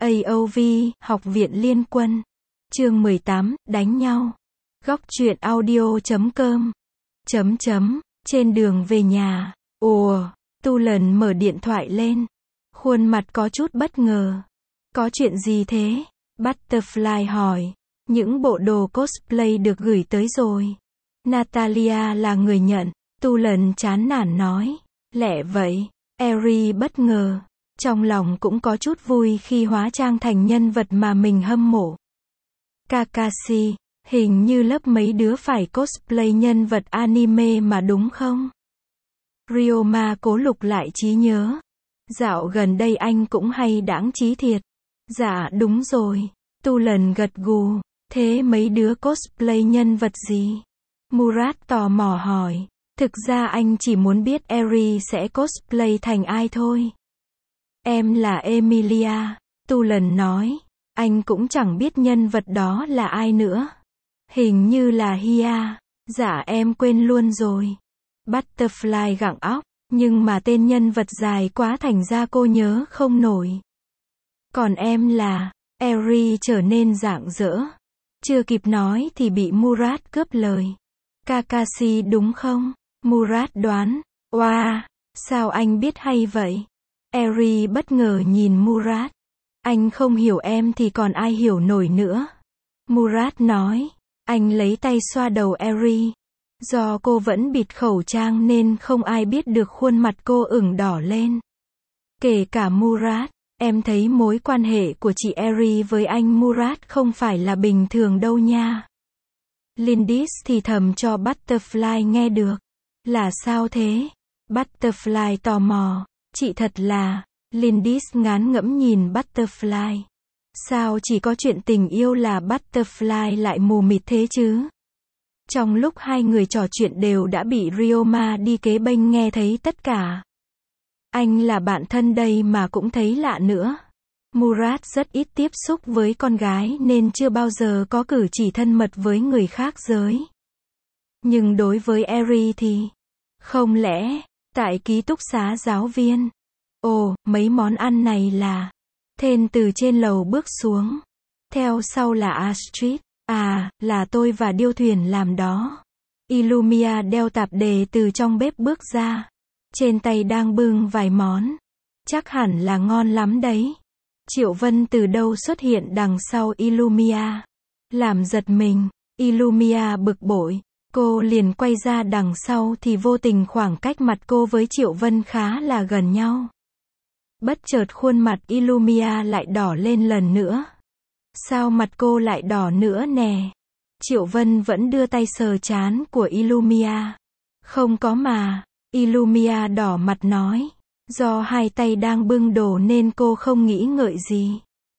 AOV, Học viện Liên quân. Chương 18, đánh nhau. Góc truyện audio.com. Trên đường về nhà. Tu Lần mở điện thoại lên. Khuôn mặt có chút bất ngờ. Có chuyện gì thế? Butterfly hỏi. Những bộ đồ cosplay được gửi tới rồi. Natalia là người nhận. Tu Lần chán nản nói. Lẹ vậy. Eri bất ngờ. Trong lòng cũng có chút vui khi hóa trang thành nhân vật mà mình hâm mộ. Kakashi, hình như lớp mấy đứa phải cosplay nhân vật anime mà đúng không? Ryoma cố lục lại trí nhớ. Dạo gần đây anh cũng hay đãng trí thiệt. Dạ đúng rồi. Tu Lần gật gù. Thế mấy đứa cosplay nhân vật gì? Murat tò mò hỏi. Thực ra anh chỉ muốn biết Eri sẽ cosplay thành ai thôi. Em là Emilia. Tu Lần nói. Anh cũng chẳng biết nhân vật đó là ai nữa. Hình như là Hia. Dạ em quên luôn rồi. Butterfly gặng óc. Nhưng mà tên nhân vật dài quá thành ra cô nhớ không nổi. Còn em là... Eri trở nên rạng rỡ. Chưa kịp nói thì bị Murat cướp lời. Kakashi đúng không? Murat đoán. Wow, sao anh biết hay vậy? Eri bất ngờ nhìn Murat. Anh không hiểu em thì còn ai hiểu nổi nữa. Murat nói. Anh lấy tay xoa đầu Eri. Do cô vẫn bịt khẩu trang nên không ai biết được khuôn mặt cô ửng đỏ lên. Kể cả Murat. Em thấy mối quan hệ của chị Eri với anh Murat không phải là bình thường đâu nha. Lindis thì thầm cho Butterfly nghe được. Là sao thế? Butterfly tò mò. Chị thật là... Lindis ngán ngẫm nhìn Butterfly. Sao chỉ có chuyện tình yêu là Butterfly lại mù mịt thế chứ? Trong lúc hai người trò chuyện đều đã bị Ryoma đi kế bên nghe thấy tất cả. Anh là bạn thân đây mà cũng thấy lạ nữa. Murat rất ít tiếp xúc với con gái nên chưa bao giờ có cử chỉ thân mật với người khác giới. Nhưng đối với Eri thì... Không lẽ, tại ký túc xá giáo viên? Mấy món ăn này là... Thên từ trên lầu bước xuống. Theo sau là Astrid. Là tôi và Điêu Thuyền làm đó. Illumia đeo tạp dề từ trong bếp bước ra. Trên tay đang bưng vài món. Chắc hẳn là ngon lắm đấy. Triệu Vân từ đâu xuất hiện đằng sau Illumia. Làm giật mình. Illumia bực bội. Cô liền quay ra đằng sau thì vô tình khoảng cách mặt cô với Triệu Vân khá là gần nhau. Bất chợt khuôn mặt Illumia lại đỏ lên lần nữa. Sao mặt cô lại đỏ nữa nè? Triệu Vân vẫn đưa tay sờ trán của Illumia. Không có mà. Illumia đỏ mặt nói. Do hai tay đang bưng đồ nên cô không nghĩ ngợi gì.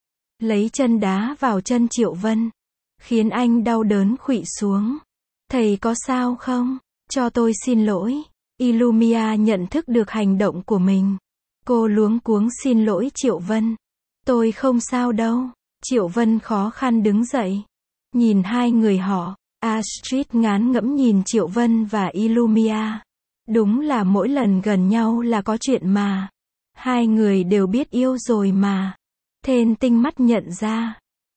Lấy chân đá vào chân Triệu Vân. Khiến anh đau đớn khuỵu xuống. Thầy có sao không? Cho tôi xin lỗi. Illumia nhận thức được hành động của mình. Cô luống cuống xin lỗi Triệu Vân. Tôi không sao đâu. Triệu Vân khó khăn đứng dậy. Nhìn hai người họ, Astrid ngán ngẫm nhìn Triệu Vân và Illumia. Đúng là mỗi lần gần nhau là có chuyện mà. Hai người đều biết yêu rồi mà. Thên tinh mắt nhận ra.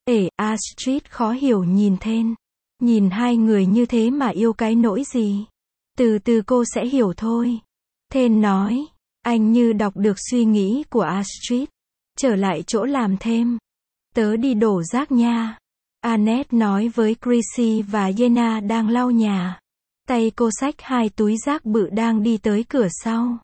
Astrid khó hiểu nhìn Thên. Nhìn hai người như thế mà yêu cái nỗi gì? Từ từ cô sẽ hiểu thôi. Thên nói. Anh như đọc được suy nghĩ của Astrid. Trở lại chỗ làm thêm. Tớ đi đổ rác nha. Annette nói với Chrissy và Yena đang lau nhà. Tay cô xách hai túi rác bự đang đi tới cửa sau.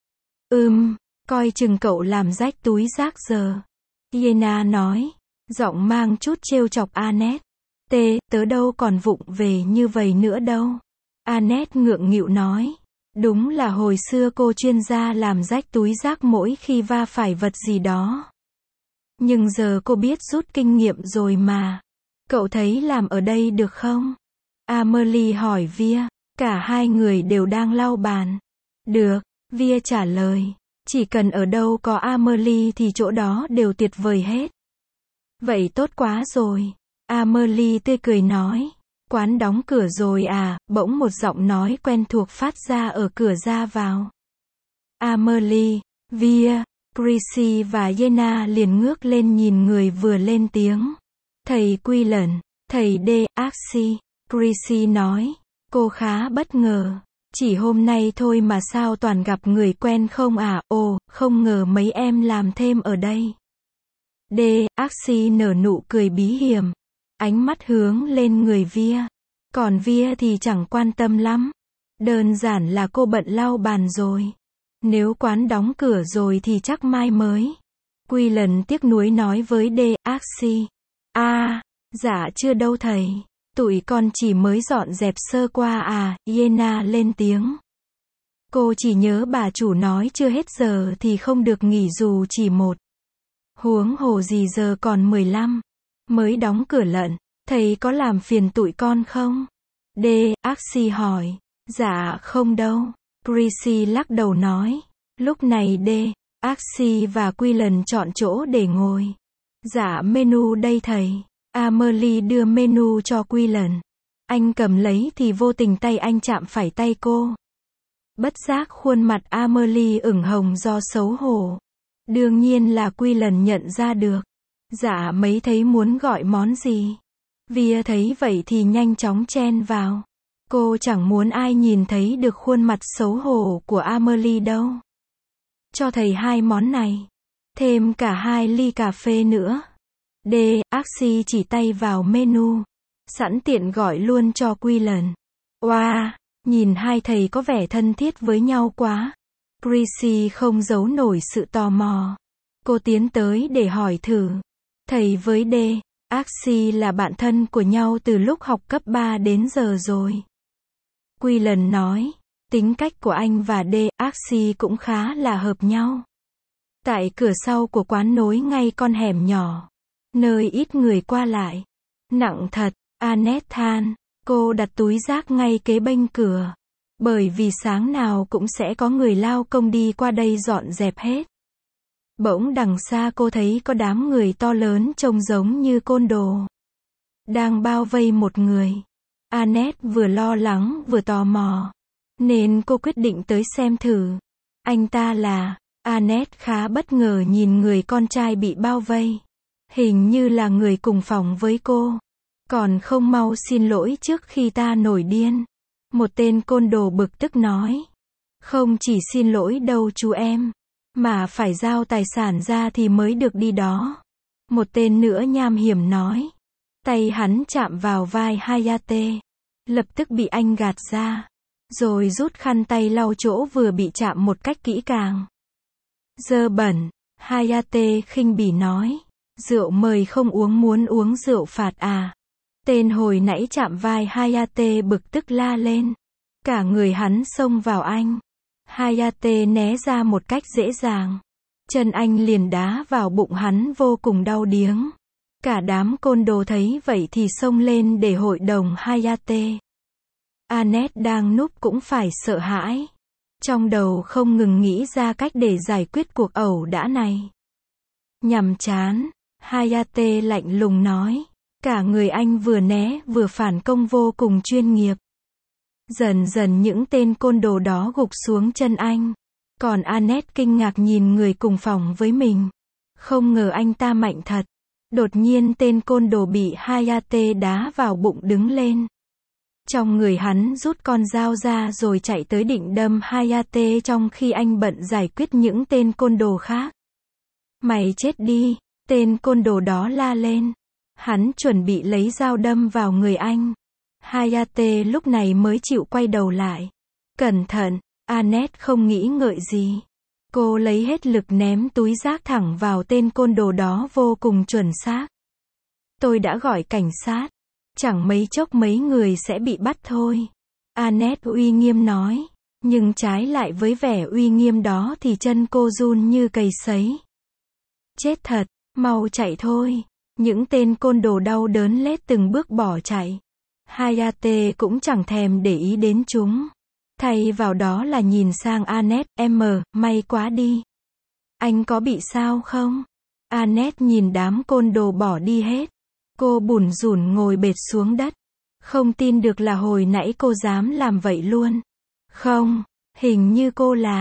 Coi chừng cậu làm rách túi rác giờ. Yena nói. Giọng mang chút trêu chọc Annette. Tớ đâu còn vụng về như vậy nữa đâu. Annette ngượng nghịu nói. Đúng là hồi xưa cô chuyên gia làm rách túi rác mỗi khi va phải vật gì đó. Nhưng giờ cô biết rút kinh nghiệm rồi mà. Cậu thấy làm ở đây được không? Amelie hỏi Via. Cả hai người đều đang lau bàn. Được, Via trả lời. Chỉ cần ở đâu có Amelie thì chỗ đó đều tuyệt vời hết. Vậy tốt quá rồi. Amelie tươi cười nói. Quán đóng cửa rồi à? Bỗng một giọng nói quen thuộc phát ra ở cửa ra vào. Amelie, Via, Chrissy và Yena liền ngước lên nhìn người vừa lên tiếng. Thầy Quillen, thầy D. Axie. Chrissy nói. Cô khá bất ngờ. Chỉ hôm nay thôi mà sao toàn gặp người quen không à? Ồ, không ngờ mấy em làm thêm ở đây. D. Axie nở nụ cười bí hiểm. Ánh mắt hướng lên người Via. Còn Via thì chẳng quan tâm lắm. Đơn giản là cô bận lau bàn rồi. Nếu quán đóng cửa rồi thì chắc mai mới. Quillen tiếc nuối nói với D. Axie. Dạ chưa đâu thầy. Tụi con chỉ mới dọn dẹp sơ qua à, Yena lên tiếng. Cô chỉ nhớ bà chủ nói chưa hết giờ thì không được nghỉ dù chỉ một. Huống hồ gì giờ còn 15. Mới đóng cửa lận. Thầy có làm phiền tụi con không? D. Axie hỏi. Dạ không đâu. Chrissy lắc đầu nói. Lúc này D. Axie và Quillen chọn chỗ để ngồi. Dạ menu đây thầy. Amelie đưa menu cho Quillen. Anh cầm lấy thì vô tình tay anh chạm phải tay cô. Bất giác khuôn mặt Amelie ửng hồng do xấu hổ. Đương nhiên là Quillen nhận ra được. Dạ mấy thấy muốn gọi món gì? Via thấy vậy thì nhanh chóng chen vào. Cô chẳng muốn ai nhìn thấy được khuôn mặt xấu hổ của Amelie đâu. Cho thầy 2 món này. Thêm cả 2 ly cà phê nữa. D. Axie chỉ tay vào menu. Sẵn tiện gọi luôn cho Quillen. Wow, nhìn hai thầy có vẻ thân thiết với nhau quá. Chrissy không giấu nổi sự tò mò. Cô tiến tới để hỏi thử. Thầy với D. Axie là bạn thân của nhau từ lúc học cấp 3 đến giờ rồi. Quillen nói. Tính cách của anh và D. Axie cũng khá là hợp nhau. Tại cửa sau của quán nối ngay con hẻm nhỏ. Nơi ít người qua lại. Nặng thật, Annette than. Cô đặt túi rác ngay kế bênh cửa. Bởi vì sáng nào cũng sẽ có người lao công đi qua đây dọn dẹp hết. Bỗng đằng xa cô thấy có đám người to lớn trông giống như côn đồ. Đang bao vây một người. Annette vừa lo lắng vừa tò mò. Nên cô quyết định tới xem thử. Anh ta là... Annette khá bất ngờ nhìn người con trai bị bao vây. Hình như là người cùng phòng với cô. Còn không mau xin lỗi trước khi ta nổi điên. Một tên côn đồ bực tức nói. Không chỉ xin lỗi đâu chú em. Mà phải giao tài sản ra thì mới được đi đó. Một tên nữa nham hiểm nói. Tay hắn chạm vào vai Hayate. Lập tức bị anh gạt ra. Rồi rút khăn tay lau chỗ vừa bị chạm một cách kỹ càng. Dơ bẩn. Hayate khinh bỉ nói. Rượu mời không uống muốn uống rượu phạt à. Tên hồi nãy chạm vai Hayate bực tức la lên. Cả người hắn xông vào anh. Hayate né ra một cách dễ dàng. Chân anh liền đá vào bụng hắn vô cùng đau điếng. Cả đám côn đồ thấy vậy thì xông lên để hội đồng Hayate. Annette đang núp cũng phải sợ hãi. Trong đầu không ngừng nghĩ ra cách để giải quyết cuộc ẩu đả này. Nhằm chán, Hayate lạnh lùng nói. Cả người anh vừa né vừa phản công vô cùng chuyên nghiệp. Dần dần những tên côn đồ đó gục xuống chân anh. Còn Annette kinh ngạc nhìn người cùng phòng với mình. Không ngờ anh ta mạnh thật. Đột nhiên tên côn đồ bị Hayate đá vào bụng đứng lên. Trong người hắn rút con dao ra rồi chạy tới định đâm Hayate trong khi anh bận giải quyết những tên côn đồ khác. Mày chết đi, tên côn đồ đó la lên. Hắn chuẩn bị lấy dao đâm vào người anh. Hayate lúc này mới chịu quay đầu lại. Cẩn thận, Annette không nghĩ ngợi gì. Cô lấy hết lực ném túi rác thẳng vào tên côn đồ đó vô cùng chuẩn xác. Tôi đã gọi cảnh sát. Chẳng mấy chốc mấy người sẽ bị bắt thôi. Annette uy nghiêm nói. Nhưng trái lại với vẻ uy nghiêm đó thì chân cô run như cầy sấy. Chết thật, mau chạy thôi. Những tên côn đồ đau đớn lết từng bước bỏ chạy. Hayate cũng chẳng thèm để ý đến chúng. Thay vào đó là nhìn sang Annette. Em may quá đi. Anh có bị sao không? Annette nhìn đám côn đồ bỏ đi hết. Cô bủn rủn ngồi bệt xuống đất. Không tin được là hồi nãy cô dám làm vậy luôn. Không, hình như cô là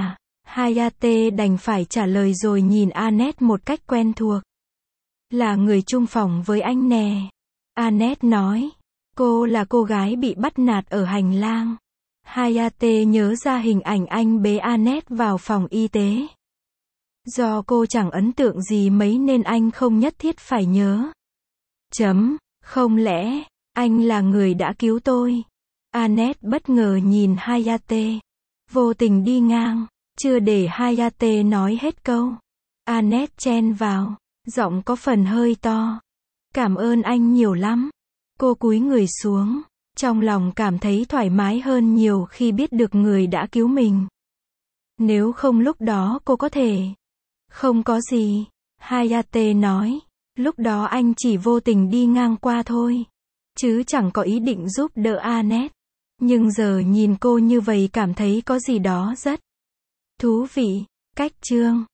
Hayate đành phải trả lời rồi nhìn Annette một cách quen thuộc. Là người chung phòng với anh nè. Annette nói. Cô là cô gái bị bắt nạt ở hành lang. Hayate nhớ ra hình ảnh anh bế Annette vào phòng y tế. Do cô chẳng ấn tượng gì mấy nên anh không nhất thiết phải nhớ. Không lẽ, anh là người đã cứu tôi? Annette bất ngờ nhìn Hayate. Vô tình đi ngang, chưa để Hayate nói hết câu. Annette chen vào, giọng có phần hơi to. Cảm ơn anh nhiều lắm. Cô cúi người xuống, trong lòng cảm thấy thoải mái hơn nhiều khi biết được người đã cứu mình. Nếu không lúc đó cô có thể. Không có gì, Hayate nói. Lúc đó anh chỉ vô tình đi ngang qua thôi. Chứ chẳng có ý định giúp đỡ Annette. Nhưng giờ nhìn cô như vậy cảm thấy có gì đó rất thú vị. Cách chương